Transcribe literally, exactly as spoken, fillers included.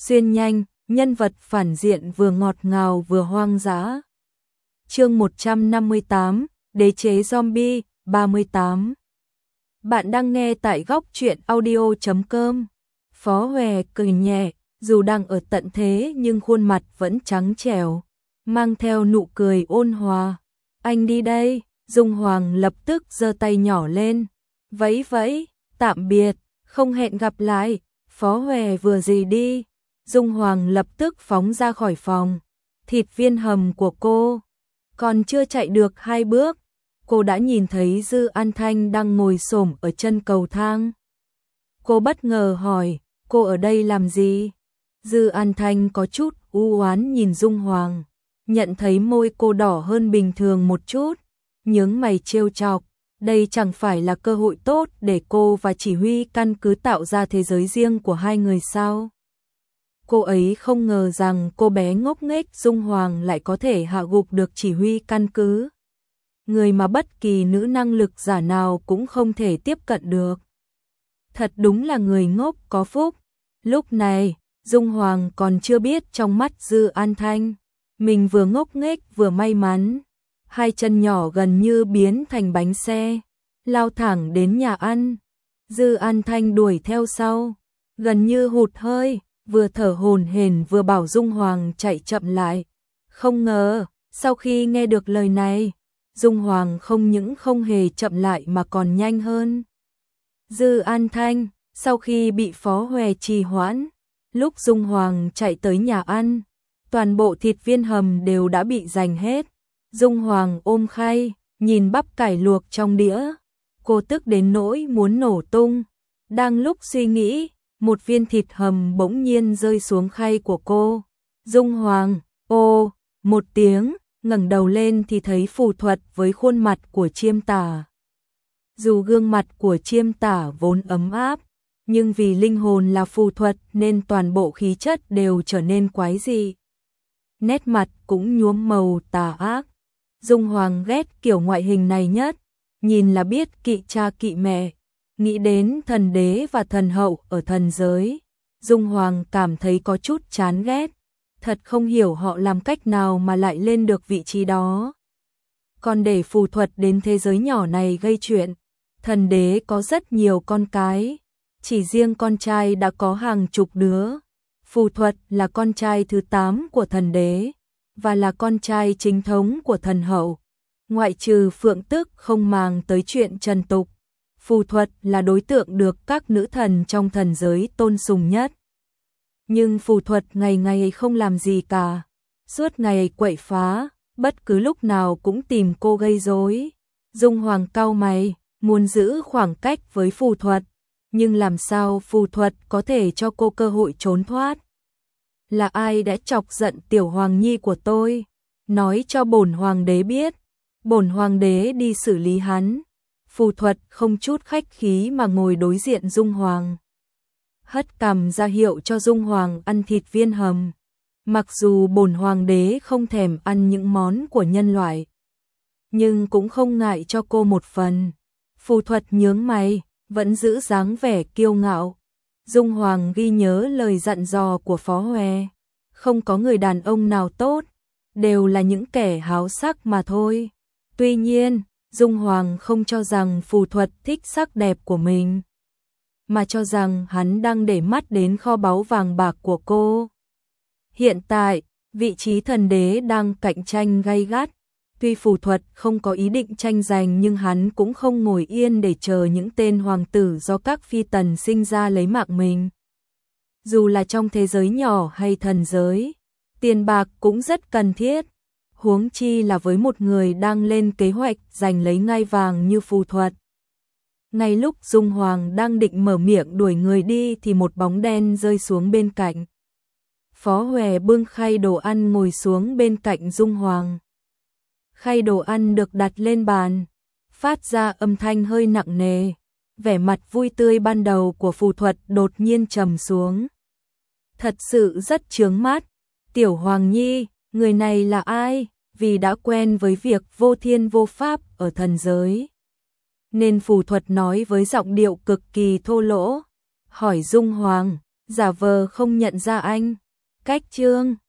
xuyên nhanh, nhân vật phản diện vừa ngọt ngào vừa hoang dã. Chương một trăm năm mươi tám, Đế chế zombie, ba mươi tám. Bạn đang nghe tại góc truyện audio chấm com. Phó Hòe cười nhẹ, dù đang ở tận thế nhưng khuôn mặt vẫn trắng trẻo, mang theo nụ cười ôn hòa. Anh đi đây, Dung Hoàng lập tức giơ tay nhỏ lên, vẫy vẫy, tạm biệt, không hẹn gặp lại. Phó Hòe vừa rời đi, Dung Hoàng lập tức phóng ra khỏi phòng. Thịt viên hầm của cô còn chưa chạy được hai bước, cô đã nhìn thấy Dư An Thanh đang ngồi xổm ở chân cầu thang. Cô bất ngờ hỏi, cô ở đây làm gì? Dư An Thanh có chút u oán nhìn Dung Hoàng, nhận thấy môi cô đỏ hơn bình thường một chút, nhướng mày trêu chọc. Đây chẳng phải là cơ hội tốt để cô và chỉ huy căn cứ tạo ra thế giới riêng của hai người sao? Cô ấy không ngờ rằng cô bé ngốc nghếch Dung Hoàng lại có thể hạ gục được chỉ huy căn cứ. Người mà bất kỳ nữ năng lực giả nào cũng không thể tiếp cận được. Thật đúng là người ngốc có phúc. Lúc này, Dung Hoàng còn chưa biết trong mắt Dư An Thanh, mình vừa ngốc nghếch vừa may mắn. Hai chân nhỏ gần như biến thành bánh xe, lao thẳng đến nhà ăn. Dư An Thanh đuổi theo sau, gần như hụt hơi, vừa thở hổn hển vừa bảo Dung Hoàng chạy chậm lại. Không ngờ, sau khi nghe được lời này, Dung Hoàng không những không hề chậm lại mà còn nhanh hơn. Dư An Thanh, sau khi bị Phó Hòe trì hoãn, lúc Dung Hoàng chạy tới nhà ăn, toàn bộ thịt viên hầm đều đã bị giành hết. Dung Hoàng ôm khay, nhìn bắp cải luộc trong đĩa, cô tức đến nỗi muốn nổ tung. Đang lúc suy nghĩ, một viên thịt hầm bỗng nhiên rơi xuống khay của cô. Dung Hoàng, ô, một tiếng, ngẩng đầu lên thì thấy phù thuật với khuôn mặt của Chiêm Tả. Dù gương mặt của Chiêm Tả vốn ấm áp, nhưng vì linh hồn là phù thuật nên toàn bộ khí chất đều trở nên quái dị. Nét mặt cũng nhuốm màu tà ác. Dung Hoàng ghét kiểu ngoại hình này nhất, nhìn là biết kỵ cha kỵ mẹ. Nghĩ đến thần đế và thần hậu ở thần giới, Dung Hoàng cảm thấy có chút chán ghét. Thật không hiểu họ làm cách nào mà lại lên được vị trí đó. Còn để phù thuật đến thế giới nhỏ này gây chuyện, thần đế có rất nhiều con cái, chỉ riêng con trai đã có hàng chục đứa. Phù thuật là con trai thứ tám của thần đế, và là con trai chính thống của thần hậu. Ngoại trừ Phượng Tức không màng tới chuyện trần tục, phù thuật là đối tượng được các nữ thần trong thần giới tôn sùng nhất. Nhưng phù thuật ngày ngày không làm gì cả, suốt ngày quậy phá, bất cứ lúc nào cũng tìm cô gây rối. Dung Hoàng cau mày, muốn giữ khoảng cách với phù thuật, nhưng làm sao phù thuật có thể cho cô cơ hội trốn thoát? Là ai đã chọc giận tiểu hoàng nhi của tôi? Nói cho bổn hoàng đế biết, bổn hoàng đế đi xử lý hắn. Phù thuật không chút khách khí mà ngồi đối diện Dung Hoàng, hất cằm ra hiệu cho Dung Hoàng ăn thịt viên hầm. Mặc dù bổn hoàng đế không thèm ăn những món của nhân loại, nhưng cũng không ngại cho cô một phần. Phù thuật nhướng mày, vẫn giữ dáng vẻ kiêu ngạo. Dung Hoàng ghi nhớ lời dặn dò của Phó Hòe, không có người đàn ông nào tốt, đều là những kẻ háo sắc mà thôi. Tuy nhiên, Dung Hoàng không cho rằng phù thuật thích sắc đẹp của mình, mà cho rằng hắn đang để mắt đến kho báu vàng bạc của cô. Hiện tại, vị trí thần đế đang cạnh tranh gay gắt. Tuy phù thuật không có ý định tranh giành nhưng hắn cũng không ngồi yên để chờ những tên hoàng tử do các phi tần sinh ra lấy mạng mình. Dù là trong thế giới nhỏ hay thần giới, tiền bạc cũng rất cần thiết. Huống chi là với một người đang lên kế hoạch giành lấy ngai vàng như phù thuật. Ngay lúc Dung Hoàng đang định mở miệng đuổi người đi thì một bóng đen rơi xuống bên cạnh. Phó Hòe bưng khay đồ ăn ngồi xuống bên cạnh Dung Hoàng. Khay đồ ăn được đặt lên bàn, phát ra âm thanh hơi nặng nề. Vẻ mặt vui tươi ban đầu của phù thuật đột nhiên trầm xuống. Thật sự rất chướng mắt. Tiểu Hoàng Nhi, người này là ai? Vì đã quen với việc vô thiên vô pháp ở thần giới, nên phù thuật nói với giọng điệu cực kỳ thô lỗ, hỏi Dung Hoàng. giả vờ không nhận ra anh. Cách chương